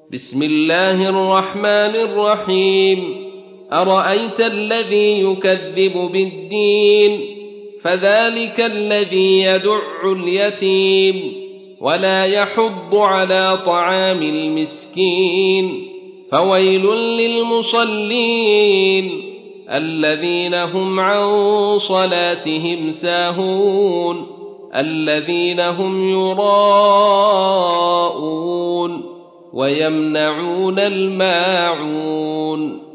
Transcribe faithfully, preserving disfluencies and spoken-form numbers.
بسم الله الرحمن الرحيم أرأيت الذي يكذب بالدين فذلك الذي يدع اليتيم ولا يحض على طعام المسكين فويل للمصلين الذين هم عن صلاتهم ساهون الذين هم يراءون ويمنعون الماعون